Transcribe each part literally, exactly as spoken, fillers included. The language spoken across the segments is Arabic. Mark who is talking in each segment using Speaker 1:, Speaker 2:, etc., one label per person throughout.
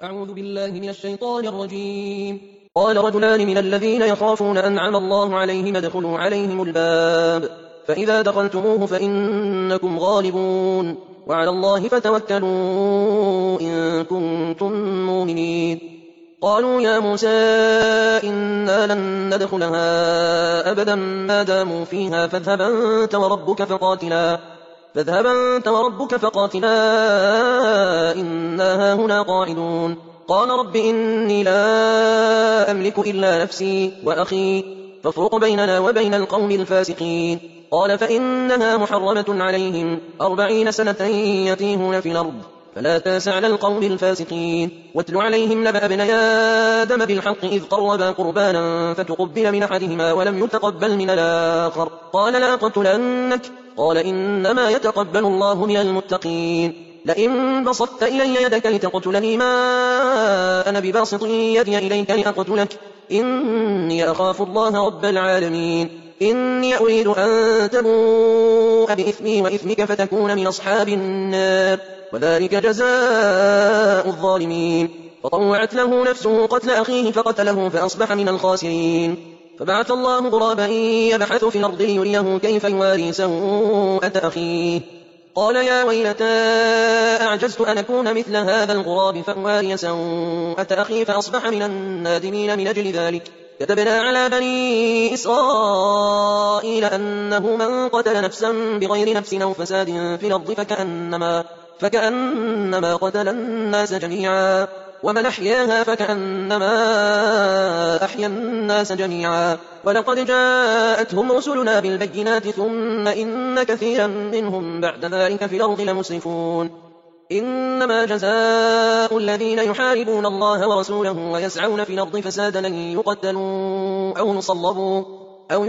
Speaker 1: أعوذ بالله من الشيطان الرجيم. قال رجلان من الذين يخافون أنعم الله عليهم ادخلوا عليهم الباب فإذا دخلتموه فإنكم غالبون وعلى الله فتوكلوا إن كنتم مؤمنين. قالوا يا موسى إنا لن ندخلها أبدا ما داموا فيها فاذهب أنت وربك فقاتلا فاذهب أنت وربك فقاتلا إنا هاهنا قاعدون. قال رب إني لا أملك إلا نفسي وأخي فافرق بيننا وبين القوم الفاسقين. قال فإنها محرمة عليهم أربعين سنة يتيهون في الأرض فلا تاس على القوم الفاسقين. واتل عليهم نبأ ابني آدم بالحق إذ قربا قربانا فتقبل من أحدهما ولم يتقبل من الآخر قال لأقتلنك قال إنما يتقبل الله من المتقين. لئن بسطت إلي يدك لتقتلني ما أنا بباسط يدي إليك لأقتلك إني أخاف الله رب العالمين. إني أريد أن تبوء بإثمي وإثمك فتكون من أصحاب النار وذلك جزاء الظالمين. فطوعت له نفسه قتل أخيه فقتله فأصبح من الخاسرين. فبعث الله غرابا يبحث في الأرض ليريه كيف يواري سوءة أخيه قال يا ويلتى أعجزت أن أكون مثل هذا الغراب فأواري سوءة أخي فأصبح من النادمين. من أجل ذلك كتبنا على بني إسرائيل أنه من قتل نفسا بغير نفس أو فساد في الأرض فكأنما, فكأنما قتل الناس جميعا ومن أحياها فكأنما أحيا الناس جميعا. ولقد جاءتهم رسلنا بالبينات ثم إن كثيرا منهم بعد ذلك في الأرض لمسرفون. إنما جزاء الذين يحاربون الله ورسوله ويسعون في الأرض فسادا أن يقتلوا أو يصلبوا أو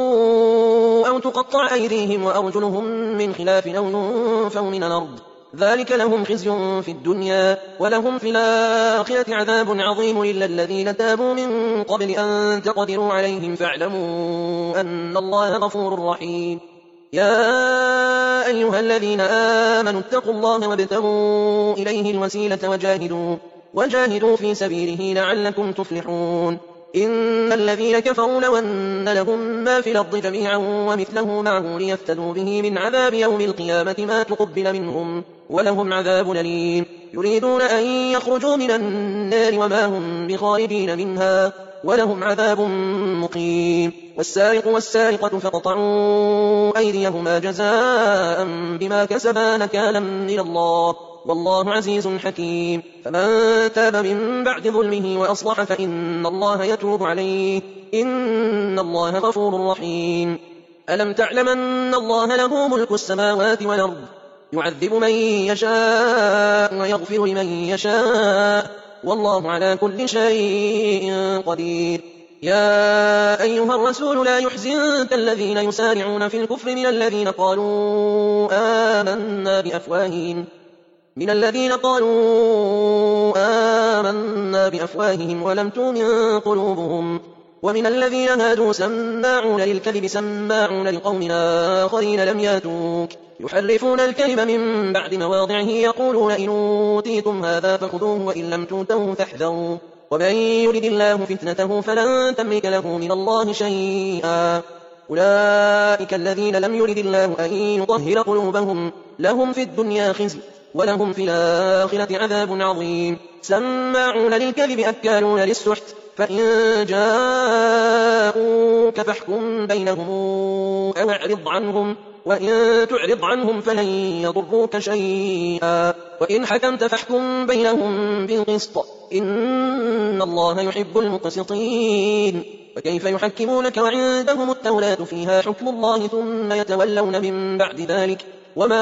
Speaker 1: يصلبوا أو تقطع أيديهم وأرجلهم من خلاف أو ينفوا من الأرض ذلك لهم خزي في الدنيا ولهم في الآخرة عذاب عظيم. إلا الذين تابوا من قبل أن تقدروا عليهم فاعلموا أن الله غفور رحيم. يا أيها الذين آمنوا اتقوا الله وابتغوا إليه الوسيلة وجاهدوا, وجاهدوا في سبيله لعلكم تفلحون. إن الذين كفروا لو أن لهم ما في الأرض جميعا ومثله معه ليفتدوا به من عذاب يوم القيامة ما تقبل منهم ولهم عذاب أليم. يريدون أن يخرجوا من النار وما هم بخارجين منها ولهم عذاب مقيم. والسارق والسارقة فاقطعوا أيديهما جزاء بما كسبا نكالا من الله والله عزيز حكيم. فمن تاب من بعد ظلمه وأصلح فإن الله يتوب عليه إن الله غفور رحيم. ألم تعلم أن الله له ملك السماوات والأرض يعذب من يشاء ويغفر لمن يشاء والله على كل شيء قدير. يا أيها الرسول لا يحزنك الذين يسارعون في الكفر من الذين قالوا آمنا بأفواههم من الذين قالوا آمنا بأفواههم ولم تؤمن قلوبهم ومن الذين هادوا سماعون للكذب سماعون لقوم آخرين لم ياتوك يحرفون الكلم من بعد مواضعه يقولون إن أوتيتم هذا فخذوه وإن لم تؤتوه فاحذروا ومن يرد الله فتنته فلن تملك له من الله شيئا. أولئك الذين لم يرد الله أن يطهر قلوبهم لهم في الدنيا خزي ولهم في الآخرة عذاب عظيم. سماعون للكذب أكالون للسحت فإن جاءوك فاحكم بينهم أو اعرض عنهم وإن تعرض عنهم فلن يضروك شيئا وإن حكمت فاحكم بينهم بالقسط إن الله يحب المقسطين. وكيف يحكمونك وعندهم التوراة فيها حكم الله ثم يتولون من بعد ذلك وما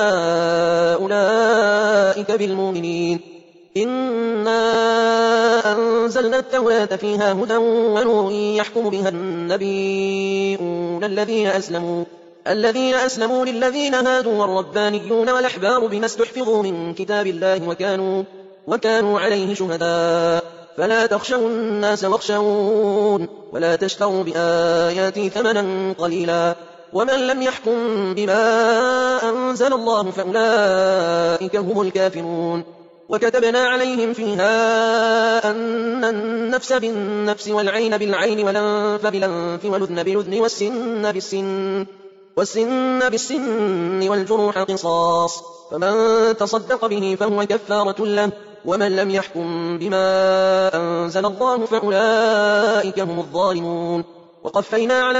Speaker 1: أولئك بالمؤمنين. إنا أنزلنا التوراة فيها هدى ونور يحكم بها النبيون الذين أسلموا الذين أسلموا للذين هادوا والربانيون والأحبار بما استحفظوا من كتاب الله وكانوا, وكانوا عليه شهداء. فلا تخشوا الناس واخشون ولا تشتروا بآياتي ثمنا قليلا ومن لم يحكم بما أنزل الله فأولئك هم الكافرون. وكتبنا عليهم فيها أن النفس بالنفس والعين بالعين والأنف بالأنف والأذن بالأذن والسن بالسن والسن بالسن والجروح قصاص، فمن تصدق به فهو كفارة له، ومن لم يحكم بما أنزل الله فأولئك هم الظالمون. وقفينا على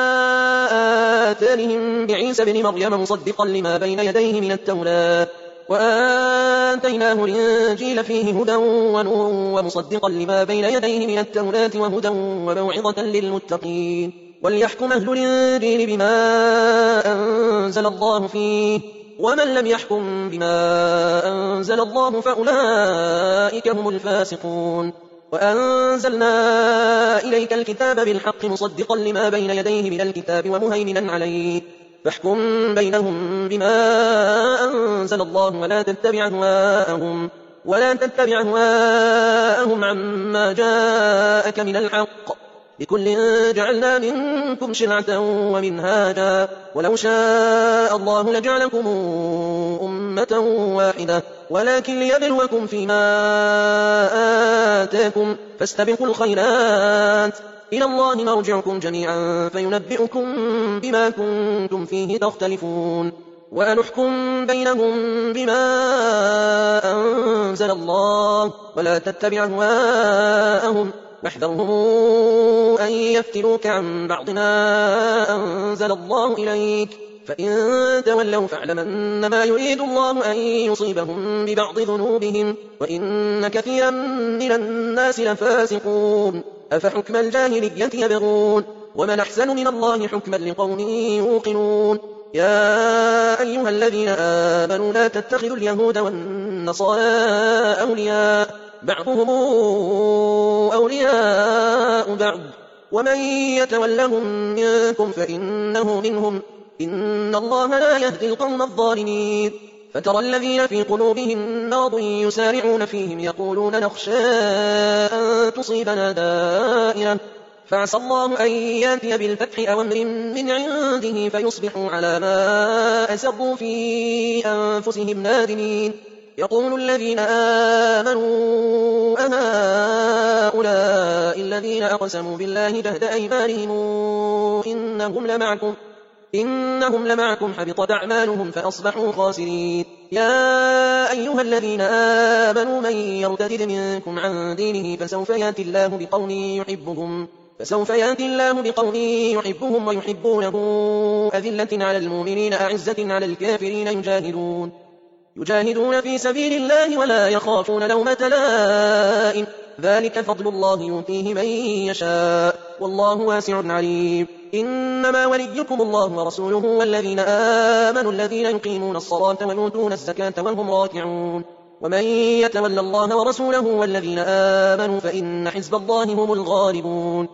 Speaker 1: آثارهم بعيسى بن مريم مصدقا لما بين يديه من التوراة، وآتيناه الإنجيل فيه هدى ونور ومصدقا لما بين يديه من التوراة وهدى وموعظة للمتقين. وليحكم أهل الإنجيل بما أنزل الله فيه، ومن لم يحكم بما أنزل الله فأولئك هم الفاسقون. وأنزلنا إليك الكتاب بالحق مصدقا لما بين يديه من الكتاب ومهيمنا عليه، فاحكم بينهم بما أنزل الله ولا تتبع هواءهم ولا تتبع هواءهم عما جاءك من الحق، لكل جعلنا منكم شرعة ومنهاجا، ولو شاء الله لجعلكم أمة واحدة ولكن ليبلوكم فيما آتاكم، فاستبقوا الخيرات، إلى الله مرجعكم جميعا فينبئكم بما كنتم فيه تختلفون. وأنحكم بينهم بما أنزل الله ولا تتبع هواءهم، واحذرهم أن يفتنوك عن بعض ما أنزل الله إليك، فإن تولوا فاعلم أنما يريد الله أن يصيبهم ببعض ذنوبهم، وإن كثيرا من الناس لفاسقون. أفحكم الجاهلية يبغون، ومن أحسن من الله حكما لقوم يوقنون. يا أيها الذين آمنوا لا تتخذوا اليهود والنصارى أولياء، بعضهم أولياء بعض، ومن يتولهم منكم فإنه منهم، إن الله لا يهدي القوم الظالمين. فترى الذين في قلوبهم مرض يسارعون فيهم يقولون نخشى أن تصيبنا دائرة، فعسى الله أن ياتي بالفتح أو أمر من عنده فيصبحوا على ما أسروا في أنفسهم نادمين. يقول الذين آمنوا أهؤلاء الذين أقسموا بالله جهد أيمانهم إنهم لمعكم إنهم لمعكم حبطت أعمالهم فأصبحوا خاسرين. يا أيها الذين آمنوا من يرتد منكم عن دينه فسوف يأتي الله بقوم يحبهم فسوف يأتي الله بقوم يحبهم ويحبونه أذلة على المؤمنين أعزة على الكافرين يجاهدون يجاهدون في سبيل الله ولا يخافون لومة لائم، ذلك فضل الله يؤتيه من يشاء والله واسع عليم. إنما وليكم الله ورسوله والذين آمنوا الذين يقيمون الصلاة ويؤتون الزكاة وهم راكعون، ومن يتولى الله ورسوله والذين آمنوا فإن حزب الله هم الغالبون.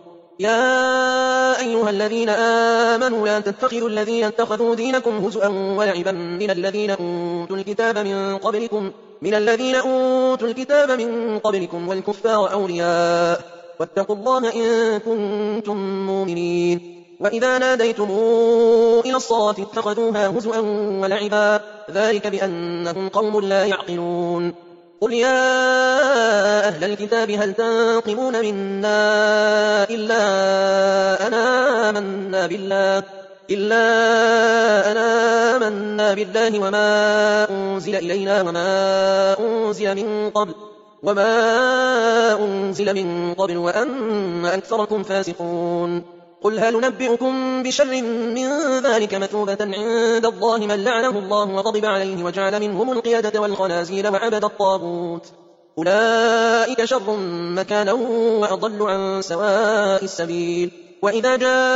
Speaker 1: يا أيها الذين آمنوا لا تتخذوا الذين اتخذوا دينكم هزؤا ولعبا من الذين أوتوا الكتاب من قبلكم من الذين أوتوا الكتاب من قبلكم والكفار أولياء، واتقوا الله إن كنتم مؤمنين. وإذا ناديتم إلى الصلاة اتخذوها هزؤا ولعبا، ذلك بأنهم قوم لا يعقلون. قل يا أهل الكتاب هل تنقمون منا إلا أنا آمنا بالله إلا أنا آمنا بالله وما أنزل إلينا وما أنزل من قبل وما أنزل من قبل وأن أكثركم فاسقون. قل هل ننبئكم بشر من ذلك مثوبة عند الله من لعنه الله وغضب عليه وجعل منهم القيادة والخنازير وعبد الطاغوت، أولئك شر مكانا وأضل عن سواء السبيل. وإذا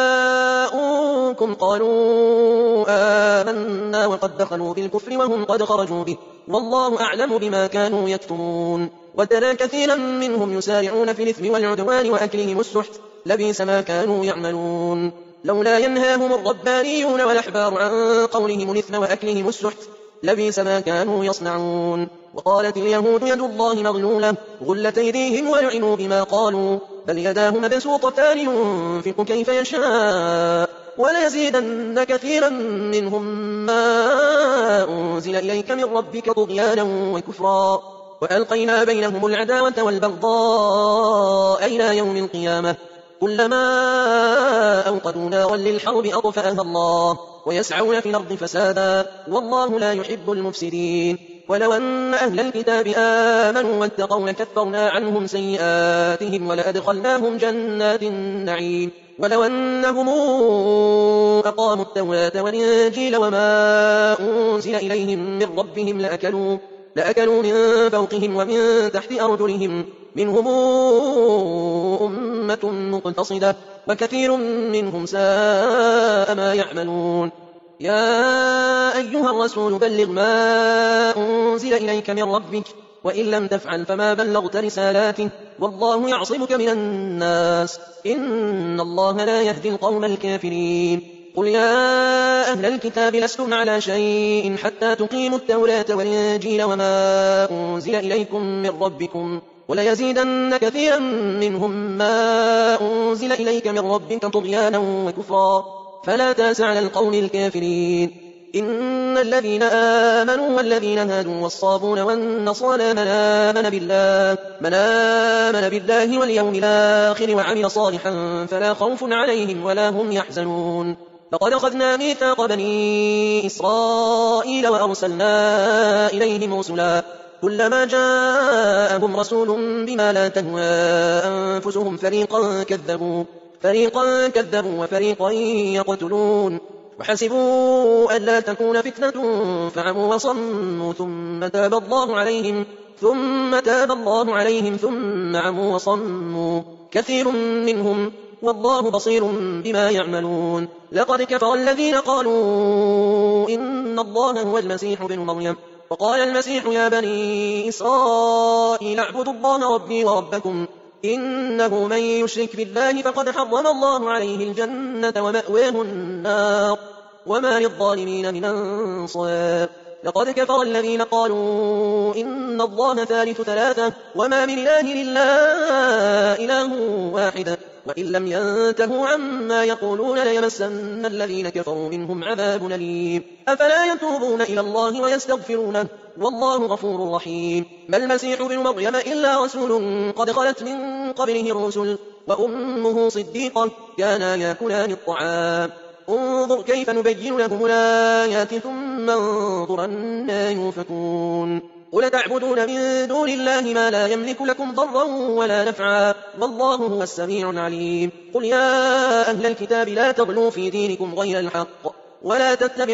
Speaker 1: جاءوكم قالوا آمنا وقد دخلوا بالكفر وهم قد خرجوا به والله أعلم بما كانوا يكتمون. وترى كثيرا منهم يسارعون في الإثم والعدوان وأكلهم السحت، لبئس ما كانوا يعملون. لولا ينهاهم الربانيون والأحبار عن قولهم الإثم وأكلهم السحت، لبئس ما كانوا يصنعون. وقالت اليهود يد الله مغلولة غلت أيديهم ولعنوا بما قالوا، بل يداه مبسوطتان ينفق كيف يشاء وليزيدن كثيرا منهم ما أنزل إليك من ربك طغيانا وكفرا وألقينا بينهم العداوة والبغضاء إلى يوم القيامة كلما أوقدوا نارا للحرب أطفأها الله ويسعون في الأرض فسادا والله لا يحب المفسدين. ولو أن أهل الكتاب آمنوا واتقوا لكفرنا عنهم سيئاتهم ولأدخلناهم جنات النعيم. ولو أنهم أقاموا التوراة والإنجيل وما أنزل إليهم من ربهم لأكلوا, لأكلوا من فوقهم ومن تحت أرجلهم منهم أمة مقتصدة وكثير منهم ساء ما يعملون. يا أيها الرسول بلغ ما أنزل إليك من ربك وإن لم تفعل فما بلغت رسالاته والله يعصمك من الناس إن الله لا يهدي القوم الكافرين. قل يا أهل الكتاب لستم على شيء حتى تقيموا التوراة والإنجيل وما أنزل إليكم من ربكم وليزيدن كثيرا منهم ما أنزل إليك من ربك طغيانا وكفرا فلا تأس على القوم الكافرين. إن الذين آمنوا والذين هادوا والصابون والنصارى من آمن بالله, من آمن بالله واليوم الآخر وعمل صالحا فلا خوف عليهم ولا هم يحزنون. لقد أخذنا ميثاق بني إسرائيل وأرسلنا إليهم رسلا كلما جاءهم رسول بما لا تهوى أنفسهم فريقا كذبوا, فريقا كذبوا وفريقا يقتلون وحسبوا ألا تكون فتنة فعموا وصموا ثم تاب الله عليهم ثم تاب الله عليهم ثم عموا وصموا كثير منهم والله بصير بما يعملون. لقد كفر الذين قالوا إن الله هو المسيح ابن مريم وقال المسيح يا بني إسرائيل اعبدوا الله ربي وربكم إنه من يشرك بالله فقد حرم الله عليه الجنة ومأواه النار وما للظالمين من أنصار. لقد كفر الذين قالوا إن الله ثالث ثلاثة وما من إله إلا إله واحد وإن لم ينتهوا عما يقولون ليمسن الذين كفروا منهم عذاب أليم. أفلا يتوبون إلى الله ويستغفرونه والله غفور رحيم. ما المسيح ابن مريم إلا رسول قد خلت من قبله الرسل وأمه صديقة كانا يأكلان الطعام انظر كيف نبين لهم الآيات ثم انظر أنا يؤفكون. قل تعبدون من دون الله ما لا يملك لكم ضرا ولا نفعا والله هو السميع العليم. قل يا أهل الكتاب لا تغلوا في دينكم غير الحق ولا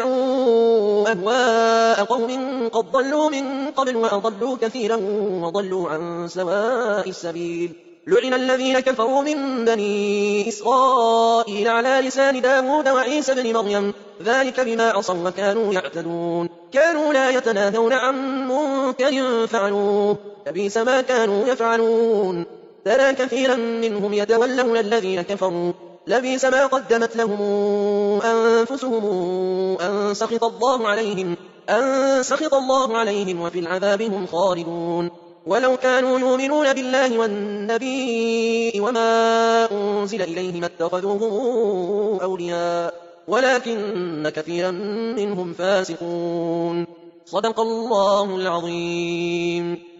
Speaker 1: تتبعوا أهواء قوم قد ضلوا من قبل وأضلوا كثيرا وضلوا عن سواء السبيل. لعن الذين كفروا من بني إسرائيل على لسان داود وعيسى بن مريم ذلك بما عصوا وكانوا يعتدون كانوا لا يتناهون عن منكر فعلوه لبئس ما كانوا يفعلون. ترى كثيرا منهم يتولون الذين كفروا لبئس ما قدمت لهم أنفسهم أن سخط الله عليهم أن سخط الله عليهم وفي العذاب هم خالدون. ولو كانوا يؤمنون بالله والنبي وما أنزل إليه ما اتخذوهم أولياء ولكن كثيرا منهم فاسقون. صدق الله العظيم.